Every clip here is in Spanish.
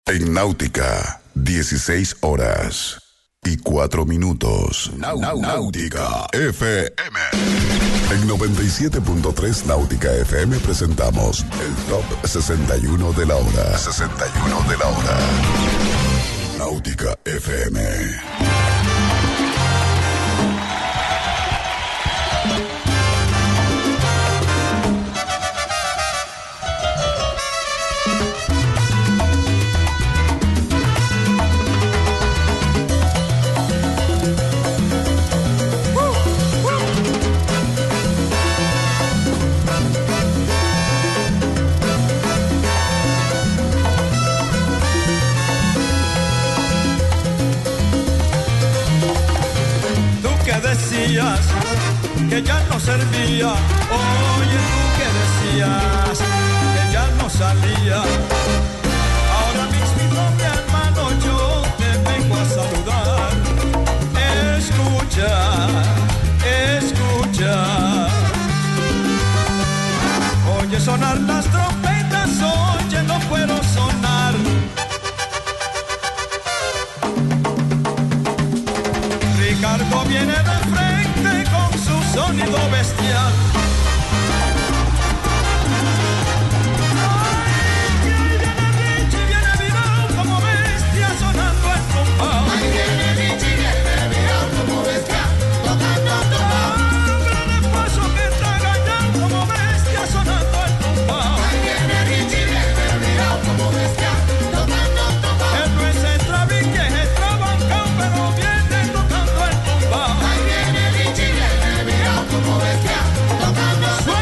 En Náutica, 16 horas y 4 minutos. Náutica FM. En 97.3 Náutica FM presentamos el Top 61 de la hora. 61 de la hora. Náutica FM. Que ya no servía, oye tú que decías que ya no salía. Ahora mismo mi hermano yo te vengo a saludar. Escucha, escucha. Oye sonar las trompetas, oye no puedo sonar. Ricardo viene de frente con su sonido bestial. Ay, viene Richie, viene virado como bestia sonando el compás. Ahí viene Richie, viene virado como bestia tocando el compás. Gran paso que está ganando como bestia sonando el compás. Ahí viene Richie, viene virado como bestia tocando el compás. Él no es extravique, es extravancado, pero viene tocando el compás. Ahí viene Richie, viene virado como bestia tocando el compás.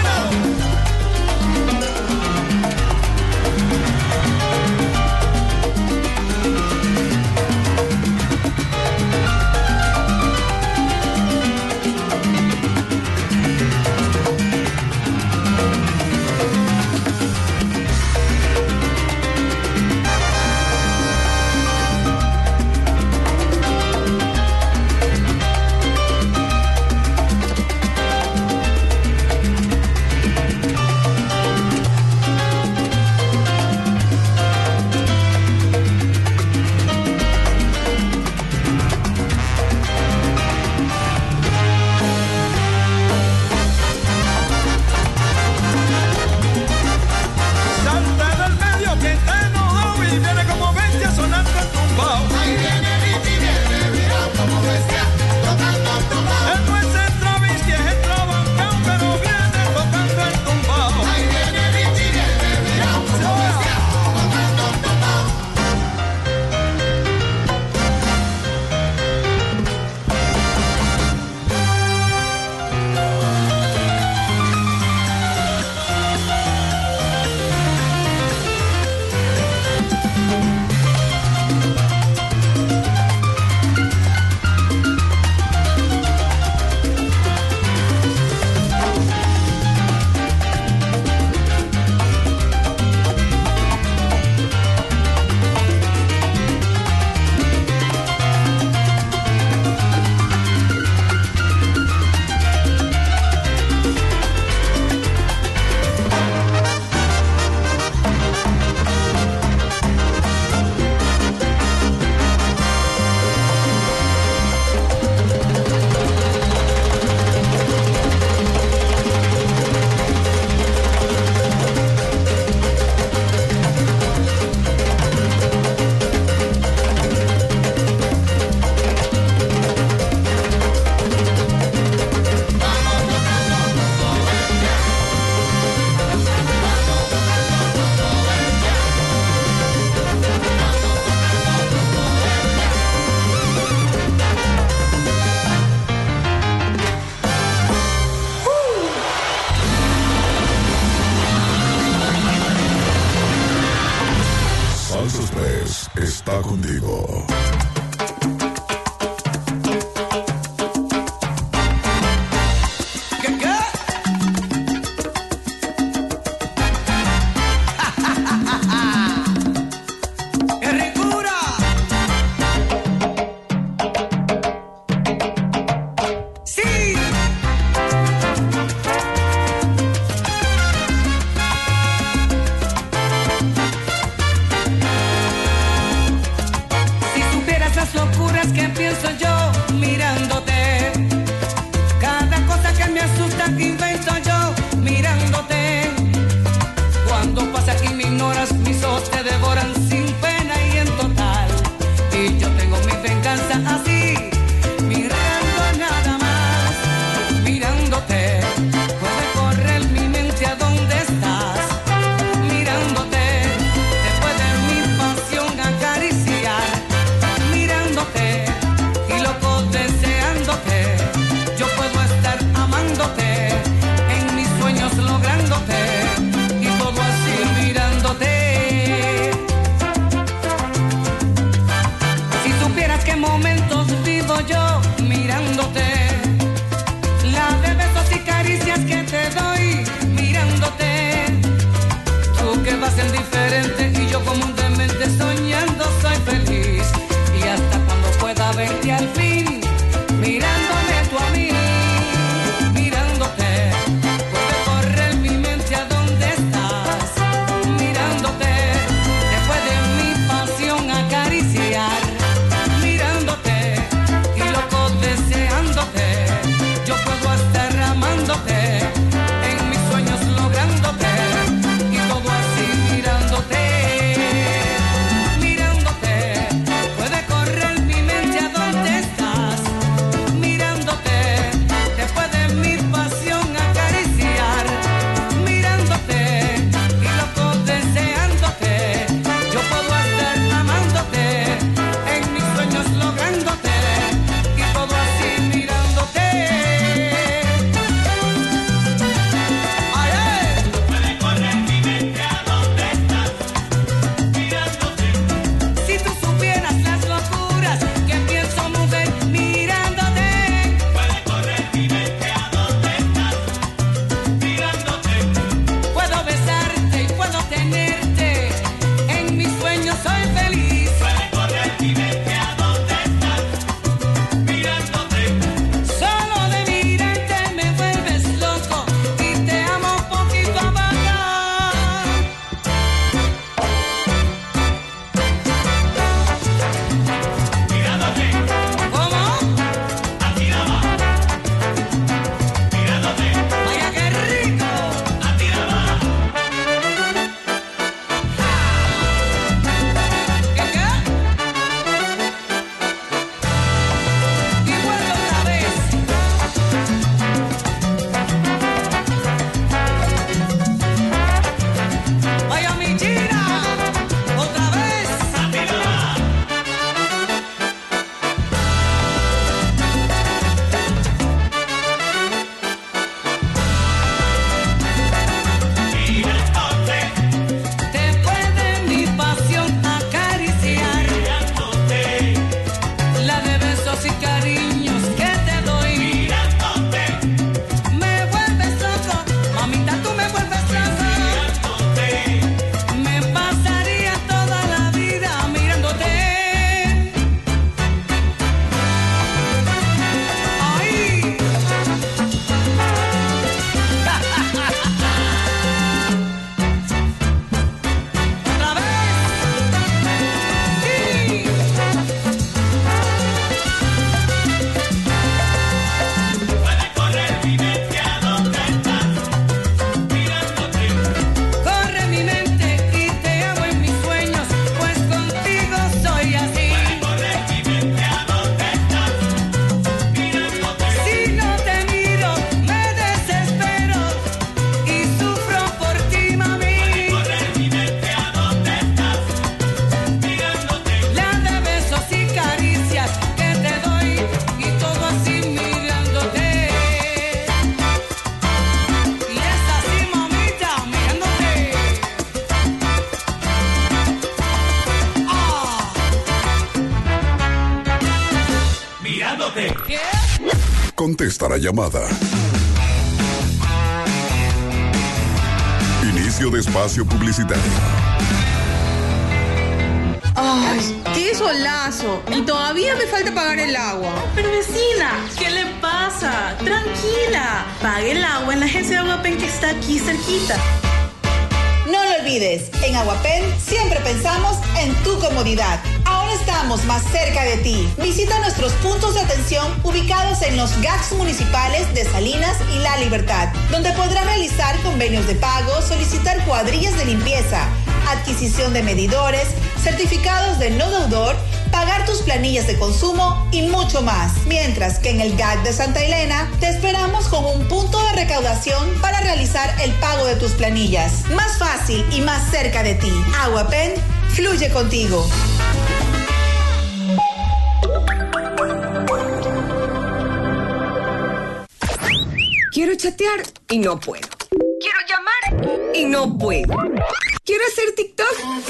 Está contigo. supieras que pienso yo mirándote. Cada cosa que me asusta que invento yo mirándote. Cuando pasas y me ignoras, mis ojos te devoran sin pena y en total. Y yo tengo mi venganza así, mirando nada más, mirándote. Puede correr mi mente a donde estás, mirándote. Te puede mi pasión acariciar, mirándote. Y loco deseándote, yo puedo estar amándote, en mis sueños lográndote. Y todo así mirándote. Si supieras qué momentos vivo yo mirándote, la de besos y caricias que te doy mirándote. Tú que vas en diferente y yo como un demente soñando soy feliz. Y hasta cuando pueda verte al fin, mirándome tú a mí, mirándote. Puede correr mi mente a donde estás, mirándote. Te puede mi pasión acariciar, mirándote. Y loco deseándote, yo puedo estar amándote, en mis sueños lográndote. Y todo así mirándote, mirándote. Puede correr mi mente a donde estás, mirándote. Te puede mi pasión acariciar, mirándote. Y loco deseándote, yo puedo estar amándote, en mis sueños lográndote. Y todo así mirándote. Ay, ay. Puede correr mi mente a donde estás, mirándote. Si tú supieras las locuras que pienso, mujer, mirándote. Puede correr mi mente a donde estás, mirándote. Puedo besarte y puedo tenerte, en mis sueños soy feliz. Puede correr mi mente a donde estás, mirándote. Solo de mirarte me vuelves loco y te amo poquito a poco. Mirándote, ¿Cómo? así nada más. Mirándote, Vaya qué rico. así nada más. ¿Qué qué? Y vuelvo otra vez. Vaya mi China, otra vez. Así nada más. Mirándote, Te puede mi pasión acariciar, mirándote, la de besos y cariños que te doy. mirándote, Me vuelves loco, mamita, tú me vuelves loco. mirándote. Me pasaría toda la vida mirándote. Ay. Otra vez. Sí. Puede correr mi mente a donde estás, mirándote. Corre mi mente y te amo en mis sueños, pues contigo soy así. Correr mi mente a donde estás, mirándote. Si no te miro, me desespero y sufro por ti, mami. Correr mi mente a donde estás, mirándote. La de besos y caricias que te doy y todo así mirándote. Y es así, mamita, mirándote. Ah, Mirándote. ¿qué? Contesta la llamada. Inicio de espacio publicitario. Ay, qué solazo. Y todavía me falta pagar el agua. Pero vecina, ¿qué le pasa? Tranquila, pague el agua en la agencia de Aguapen que está aquí cerquita. No lo olvides, en Aguapen siempre pensamos en tu comodidad. Ahora estamos más cerca de ti. Visita nuestros puntos de atención ubicados en los GACS municipales de Salinas y La Libertad, donde podrás realizar convenios de pago, solicitar cuadrillas de limpieza, adquisición de medidores, certificados de no deudor, pagar tus planillas de consumo y mucho más. Mientras que en el GAC de Santa Elena te esperamos con un punto de recaudación para realizar el pago de tus planillas. Más fácil y más cerca de ti. Aguapen fluye contigo. Quiero chatear y no puedo. Quiero llamar y no puedo. Quiero hacer TikTok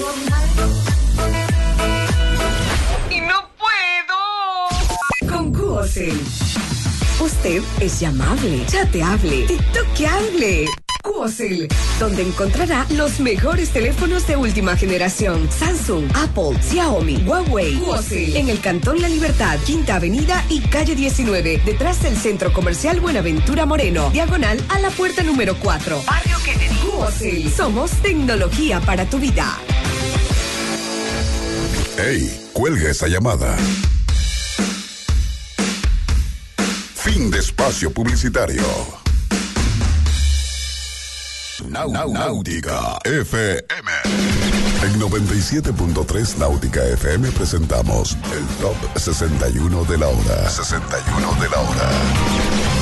y no puedo. Con Cuocel. Usted es llamable, chateable, tiktokeable. Cuocel, donde encontrará los mejores teléfonos de última generación. Samsung, Apple, Xiaomi, Huawei. Cuocel, en el Cantón La Libertad, Quinta Avenida y Calle 19, detrás del Centro Comercial Buenaventura Moreno, diagonal a la puerta número 4. Barrio Kennedy. Cuocel, somos tecnología para tu vida. ¡Ey! Cuelga esa llamada. Fin de espacio publicitario. Náutica FM. En 97.3 Náutica FM presentamos el Top 61 de la hora. 61 de la hora.